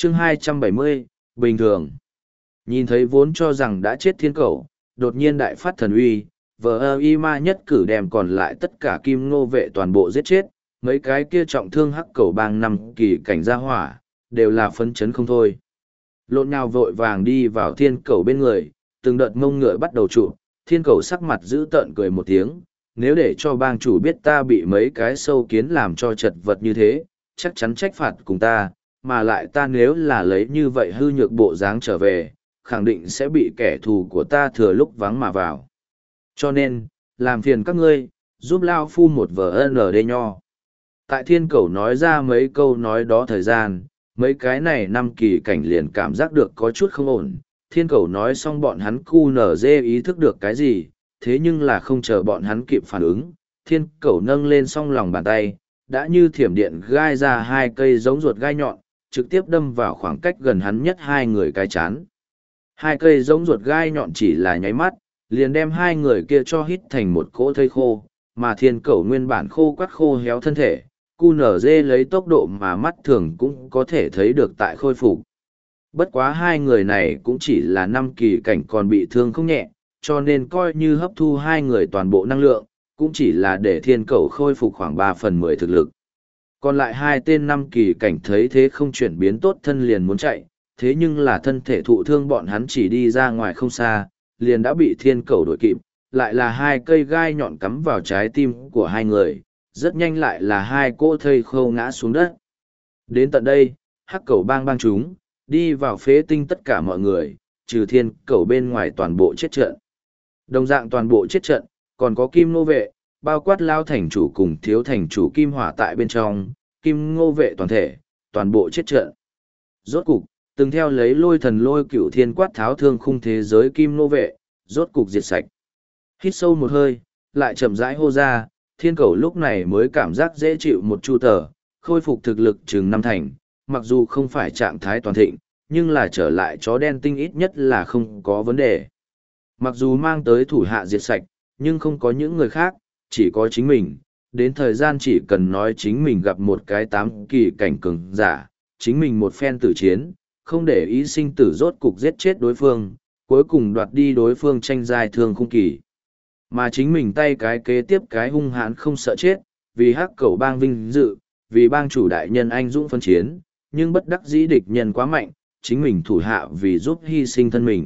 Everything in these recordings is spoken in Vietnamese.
Chương 270, bình thường. Nhìn thấy vốn cho rằng đã chết thiên cẩu, đột nhiên đại phát thần uy, vờ y ma nhất cử đem còn lại tất cả kim ngô vệ toàn bộ giết chết, mấy cái kia trọng thương hắc cẩu bang năm kỳ cảnh gia hỏa, đều là phấn chấn không thôi. Lộn nhào vội vàng đi vào thiên cẩu bên người, từng đợt mông ngựa bắt đầu trụ, thiên cẩu sắc mặt giữ tợn cười một tiếng, nếu để cho bang chủ biết ta bị mấy cái sâu kiến làm cho chật vật như thế, chắc chắn trách phạt cùng ta, mà lại ta nếu là lấy như vậy hư nhược bộ dáng trở về, khẳng định sẽ bị kẻ thù của ta thừa lúc vắng mà vào. Cho nên, làm phiền các ngươi, giúp Lao Phu một vở ND nho. Tại thiên cẩu nói ra mấy câu nói đó thời gian, mấy cái này năm kỳ cảnh liền cảm giác được có chút không ổn. Thiên cẩu nói xong bọn hắn cu nở dê ý thức được cái gì, thế nhưng là không chờ bọn hắn kịp phản ứng. Thiên cẩu nâng lên song lòng bàn tay, đã như thiểm điện gai ra hai cây giống ruột gai nhọn, trực tiếp đâm vào khoảng cách gần hắn nhất hai người cái chán. Hai cây giống ruột gai nhọn chỉ là nháy mắt, liền đem hai người kia cho hít thành một cỗ thây khô, mà thiên cẩu nguyên bản khô quắt khô héo thân thể, cu nở dê lấy tốc độ mà mắt thường cũng có thể thấy được tại khôi phục. Bất quá hai người này cũng chỉ là năm kỳ cảnh còn bị thương không nhẹ, cho nên coi như hấp thu hai người toàn bộ năng lượng, cũng chỉ là để thiên cẩu khôi phục khoảng 3/10 thực lực. Còn lại hai tên năm kỳ cảnh thấy thế không chuyển biến tốt thân liền muốn chạy, thế nhưng là thân thể thụ thương bọn hắn chỉ đi ra ngoài không xa, liền đã bị thiên cẩu đuổi kịp, lại là hai cây gai nhọn cắm vào trái tim của hai người, rất nhanh lại là hai cỗ thây khô ngã xuống đất. Đến tận đây, hắc cẩu bang bang chúng, đi vào phế tinh tất cả mọi người, trừ thiên cẩu bên ngoài toàn bộ chết trận. Đồng dạng toàn bộ chết trận, còn có kim nô vệ, bao quát lao thành chủ cùng thiếu thành chủ kim hỏa tại bên trong, kim ngô vệ toàn thể, toàn bộ chết trận. Rốt cục, từng theo lấy lôi thần lôi cửu thiên quát tháo thương khung thế giới kim nô vệ, rốt cục diệt sạch. Hít sâu một hơi, lại chậm rãi hô ra, thiên cầu lúc này mới cảm giác dễ chịu một chu tờ, khôi phục thực lực chừng năm thành, mặc dù không phải trạng thái toàn thịnh, nhưng là trở lại chó đen tinh ít nhất là không có vấn đề. Mặc dù mang tới thủ hạ diệt sạch, nhưng không có những người khác, chỉ có chính mình, đến thời gian chỉ cần nói chính mình gặp một cái 8 kỳ cảnh cường giả, chính mình một phen tử chiến, không để ý sinh tử rốt cục giết chết đối phương, cuối cùng đoạt đi đối phương tranh giai thương khung kỳ. Mà chính mình tay cái kế tiếp cái hung hãn không sợ chết, vì hắc cẩu bang vinh dự, vì bang chủ đại nhân anh dũng phân chiến, nhưng bất đắc dĩ địch nhân quá mạnh, chính mình thủ hạ vì giúp hy sinh thân mình.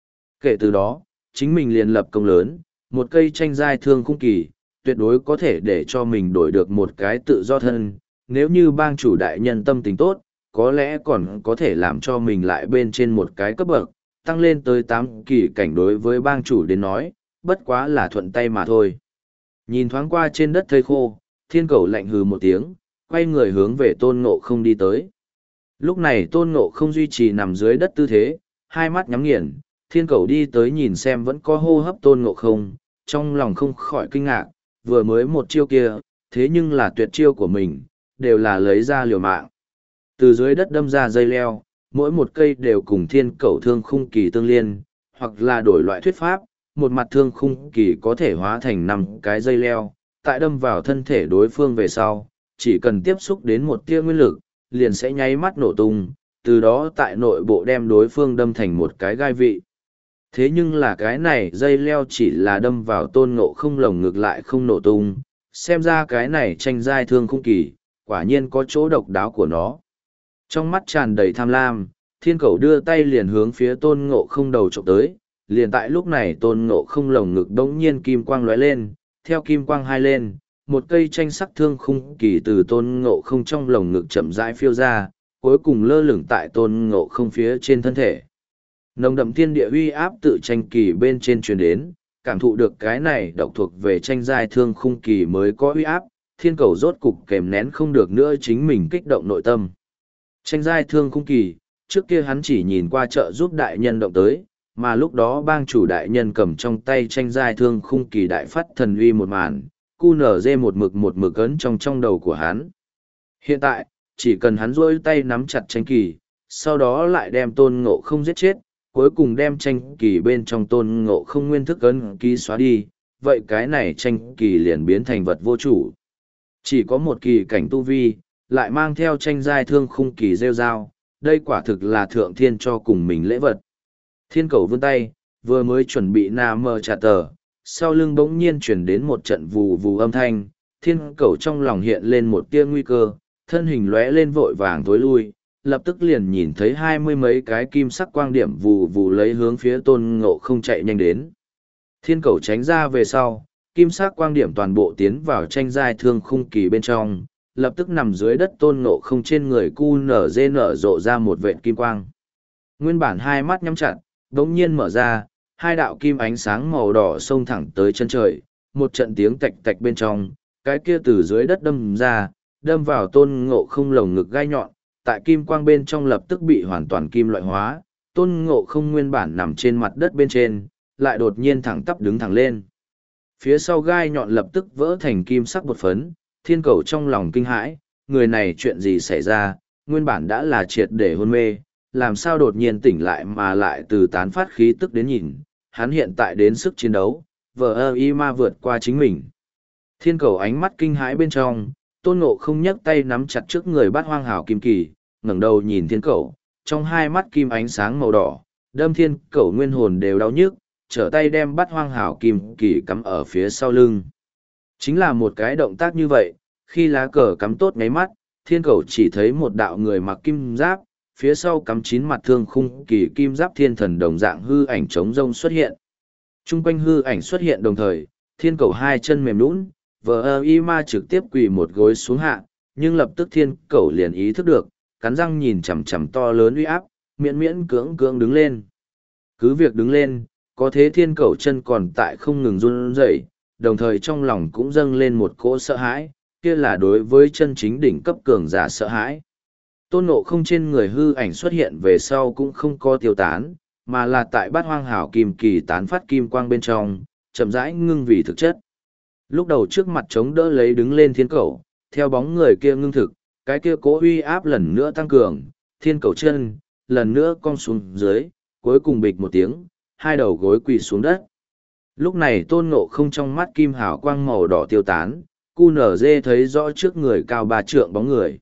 Kể từ đó, chính mình liền lập công lớn, một cây tranh giai thương khung kỳ, tuyệt đối có thể để cho mình đổi được một cái tự do thân, nếu như bang chủ đại nhân tâm tình tốt, có lẽ còn có thể làm cho mình lại bên trên một cái cấp bậc, tăng lên tới 8 kỳ cảnh đối với bang chủ đến nói, bất quá là thuận tay mà thôi. Nhìn thoáng qua trên đất thây khô, thiên cầu lạnh hừ một tiếng, quay người hướng về tôn ngộ không đi tới. Lúc này tôn ngộ không duy trì nằm dưới đất tư thế, hai mắt nhắm nghiền, thiên cầu đi tới nhìn xem vẫn có hô hấp tôn ngộ không, trong lòng không khỏi kinh ngạc, vừa mới một chiêu kia, thế nhưng là tuyệt chiêu của mình, đều là lấy ra liều mạng. Từ dưới đất đâm ra dây leo, mỗi một cây đều cùng thiên cầu thương khung kỳ tương liên, hoặc là đổi loại thuyết pháp, một mặt thương khung kỳ có thể hóa thành 5 cái dây leo, tại đâm vào thân thể đối phương về sau, chỉ cần tiếp xúc đến một tia nguyên lực, liền sẽ nháy mắt nổ tung, từ đó tại nội bộ đem đối phương đâm thành một cái gai vị. Thế nhưng là cái này dây leo chỉ là đâm vào tôn ngộ không lồng ngực lại không nổ tung, xem ra cái này tranh giai thương khung kỳ, quả nhiên có chỗ độc đáo của nó. Trong mắt tràn đầy tham lam, thiên cầu đưa tay liền hướng phía tôn ngộ không đầu trộm tới, liền tại lúc này tôn ngộ không lồng ngực đống nhiên kim quang lóe lên, theo kim quang hai lên, một cây tranh sắc thương khung kỳ từ tôn ngộ không trong lồng ngực chậm rãi phiêu ra, cuối cùng lơ lửng tại tôn ngộ không phía trên thân thể. Nồng đậm thiên địa uy áp tự tranh kỳ bên trên truyền đến, cảm thụ được cái này độc thuộc về tranh giai thương khung kỳ mới có uy áp, thiên cầu rốt cục kèm nén không được nữa chính mình kích động nội tâm. Tranh giai thương khung kỳ, trước kia hắn chỉ nhìn qua trợ giúp đại nhân động tới, mà lúc đó bang chủ đại nhân cầm trong tay tranh giai thương khung kỳ đại phát thần uy một màn, QNZ một mực ấn trong đầu của hắn. Hiện tại, chỉ cần hắn rôi tay nắm chặt tranh kỳ, sau đó lại đem tôn ngộ không giết chết, cuối cùng đem tranh kỳ bên trong tôn ngộ không nguyên thức ấn ký xóa đi, vậy cái này tranh kỳ liền biến thành vật vô chủ. Chỉ có một kỳ cảnh tu vi, lại mang theo tranh giai thương khung kỳ rêu rao, đây quả thực là thượng thiên cho cùng mình lễ vật. Thiên cầu vươn tay, vừa mới chuẩn bị nà mờ trả tờ, sau lưng bỗng nhiên chuyển đến một trận vù vù âm thanh, thiên cầu trong lòng hiện lên một tia nguy cơ, thân hình lóe lên vội vàng tối lui, lập tức liền nhìn thấy 20 mấy cái kim sắc quang điểm vù vù lấy hướng phía Tôn Ngộ Không chạy nhanh đến. Thiên cầu tránh ra về sau, kim sắc quang điểm toàn bộ tiến vào tranh giai thương khung kỳ bên trong, lập tức nằm dưới đất Tôn Ngộ Không trên người cu nở rộ ra một vệt kim quang. Nguyên bản hai mắt nhắm chặt, đống nhiên mở ra, hai đạo kim ánh sáng màu đỏ xông thẳng tới chân trời, một trận tiếng tạch tạch bên trong, cái kia từ dưới đất đâm ra, đâm vào Tôn Ngộ Không lồng ngực gai nhọn, tại kim quang bên trong lập tức bị hoàn toàn kim loại hóa, Tôn Ngộ Không nguyên bản nằm trên mặt đất bên trên, lại đột nhiên thẳng tắp đứng thẳng lên. Phía sau gai nhọn lập tức vỡ thành kim sắc bột phấn, thiên cầu trong lòng kinh hãi, người này chuyện gì xảy ra, nguyên bản đã là triệt để hôn mê, làm sao đột nhiên tỉnh lại mà lại từ tán phát khí tức đến nhìn, hắn hiện tại đến sức chiến đấu, ma vượt qua chính mình. Thiên cầu ánh mắt kinh hãi bên trong, Tôn Ngộ Không nhấc tay nắm chặt trước người Bát Hoang Hảo Kim Kỳ, ngẩng đầu nhìn thiên cầu, trong hai mắt kim ánh sáng màu đỏ, đâm thiên cầu nguyên hồn đều đau nhức, trở tay đem Bát Hoang Hảo Kim Kỳ cắm ở phía sau lưng. Chính là một cái động tác như vậy, khi lá cờ cắm tốt ngáy mắt, thiên cầu chỉ thấy một đạo người mặc kim giáp, phía sau cắm 9 mặt thương khung kỳ kim giáp thiên thần đồng dạng hư ảnh trống rông xuất hiện. Trung quanh hư ảnh xuất hiện đồng thời, thiên cầu hai chân mềm nhũn, ma trực tiếp quỳ một gối xuống hạ, nhưng lập tức thiên cầu liền ý thức được, cắn răng nhìn chằm chằm to lớn uy áp, miễn miễn cưỡng cưỡng đứng lên. Cứ việc đứng lên, có thế thiên cầu chân còn tại không ngừng run rẩy, đồng thời trong lòng cũng dâng lên một cỗ sợ hãi, kia là đối với chân chính đỉnh cấp cường giả sợ hãi. Tôn Ngộ Không trên người hư ảnh xuất hiện về sau cũng không có tiêu tán, mà là tại Bát Hoang Hảo Kim Kỳ tán phát kim quang bên trong, chậm rãi ngưng vì thực chất. Lúc đầu trước mặt chống đỡ lấy đứng lên thiên cầu, theo bóng người kia ngưng thực, cái kia cố uy áp lần nữa tăng cường, thiên cầu chân, lần nữa cong xuống dưới, cuối cùng bịch một tiếng, hai đầu gối quỳ xuống đất. Lúc này Tôn Ngộ Không trong mắt kim hào quang màu đỏ tiêu tán, QNZ thấy rõ trước người cao 3 trượng bóng người.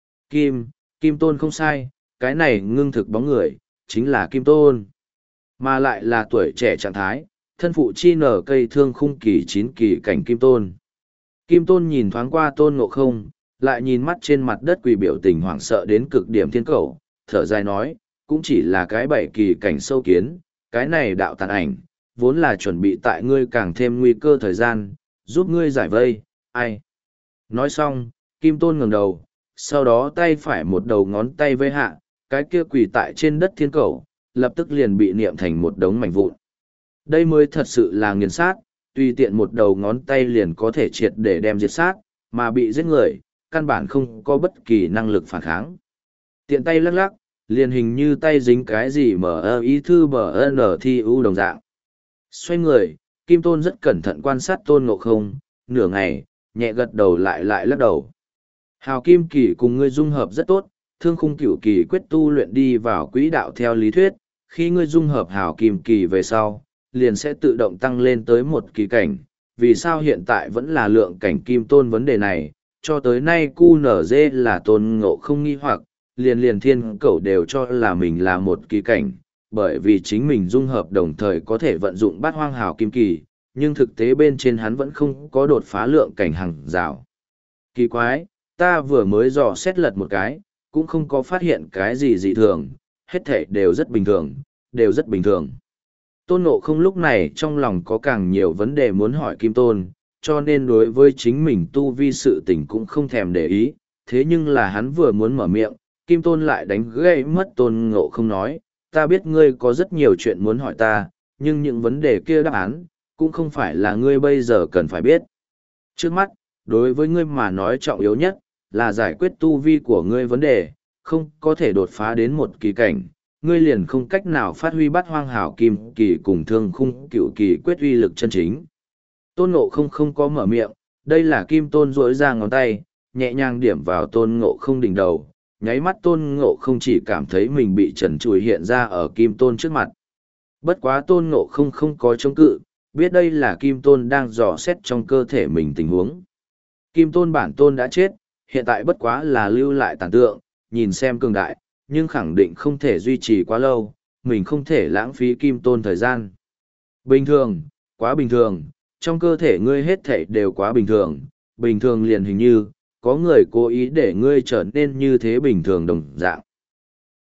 Kim Tôn không sai, cái này ngưng thực bóng người, chính là Kim Tôn. Mà lại là tuổi trẻ trạng thái, thân phụ chi nở cây thương khung kỳ 9 kỳ cảnh Kim Tôn. Kim Tôn nhìn thoáng qua Tôn Ngộ Không, lại nhìn mắt trên mặt đất quỳ biểu tình hoảng sợ đến cực điểm thiên cầu, thở dài nói, cũng chỉ là cái 7 kỳ cảnh sâu kiến, cái này đạo tàn ảnh, vốn là chuẩn bị tại ngươi càng thêm nguy cơ thời gian, giúp ngươi giải vây, ai. Nói xong, Kim Tôn ngẩng đầu, sau đó tay phải một đầu ngón tay vây hạ, cái kia quỳ tại trên đất thiên cầu, lập tức liền bị niệm thành một đống mảnh vụn. Đây mới thật sự là nghiền sát, tùy tiện một đầu ngón tay liền có thể triệt để đem diệt sát, mà bị giết người, căn bản không có bất kỳ năng lực phản kháng. Tiện tay lắc lắc, liền hình như tay dính cái gì mở ý thư bờ n thi u đồng dạng. Xoay người, Kim Tôn rất cẩn thận quan sát Tôn Ngộ Không, nửa ngày, nhẹ gật đầu lại lắc đầu. Hào Kim Kỳ cùng ngươi dung hợp rất tốt, thương khung cửu kỳ quyết tu luyện đi vào quỹ đạo theo lý thuyết, khi ngươi dung hợp Hào Kim Kỳ về sau, liền sẽ tự động tăng lên tới một kỳ cảnh. Vì sao hiện tại vẫn là lượng cảnh Kim Tôn vấn đề này, cho tới nay QNZ là Tôn Ngộ Không nghi hoặc, liền thiên cẩu đều cho là mình là một kỳ cảnh, bởi vì chính mình dung hợp đồng thời có thể vận dụng Bát Hoang Hào Kim Kỳ, nhưng thực tế bên trên hắn vẫn không có đột phá lượng cảnh hàng rào. Kỳ quái, ta vừa mới dò xét lật một cái, cũng không có phát hiện cái gì dị thường, hết thể đều rất bình thường, đều rất bình thường. Tôn Ngộ Không lúc này trong lòng có càng nhiều vấn đề muốn hỏi Kim Tôn, cho nên đối với chính mình tu vi sự tình cũng không thèm để ý, thế nhưng là hắn vừa muốn mở miệng, Kim Tôn lại đánh gãy mất Tôn Ngộ Không nói, ta biết ngươi có rất nhiều chuyện muốn hỏi ta, nhưng những vấn đề kia đáp án, cũng không phải là ngươi bây giờ cần phải biết. Trước mắt, đối với ngươi mà nói trọng yếu nhất, là giải quyết tu vi của ngươi vấn đề, không có thể đột phá đến một kỳ cảnh, ngươi liền không cách nào phát huy Bát Hoang Hảo Kim Kỳ cùng thương khung cửu kỳ quyết uy lực chân chính. Tôn Ngộ Không không có mở miệng, đây là Kim Tôn duỗi ra ngón tay, nhẹ nhàng điểm vào Tôn Ngộ Không đỉnh đầu, nháy mắt Tôn Ngộ Không chỉ cảm thấy mình bị trần trụi hiện ra ở Kim Tôn trước mặt. Bất quá Tôn Ngộ Không không có chống cự, biết đây là Kim Tôn đang dò xét trong cơ thể mình tình huống. Kim Tôn bản tôn đã chết, hiện tại bất quá là lưu lại tàn tượng, nhìn xem cường đại, nhưng khẳng định không thể duy trì quá lâu, mình không thể lãng phí kim tôn thời gian. Bình thường, quá bình thường, trong cơ thể ngươi hết thảy đều quá bình thường liền hình như, có người cố ý để ngươi trở nên như thế bình thường đồng dạng.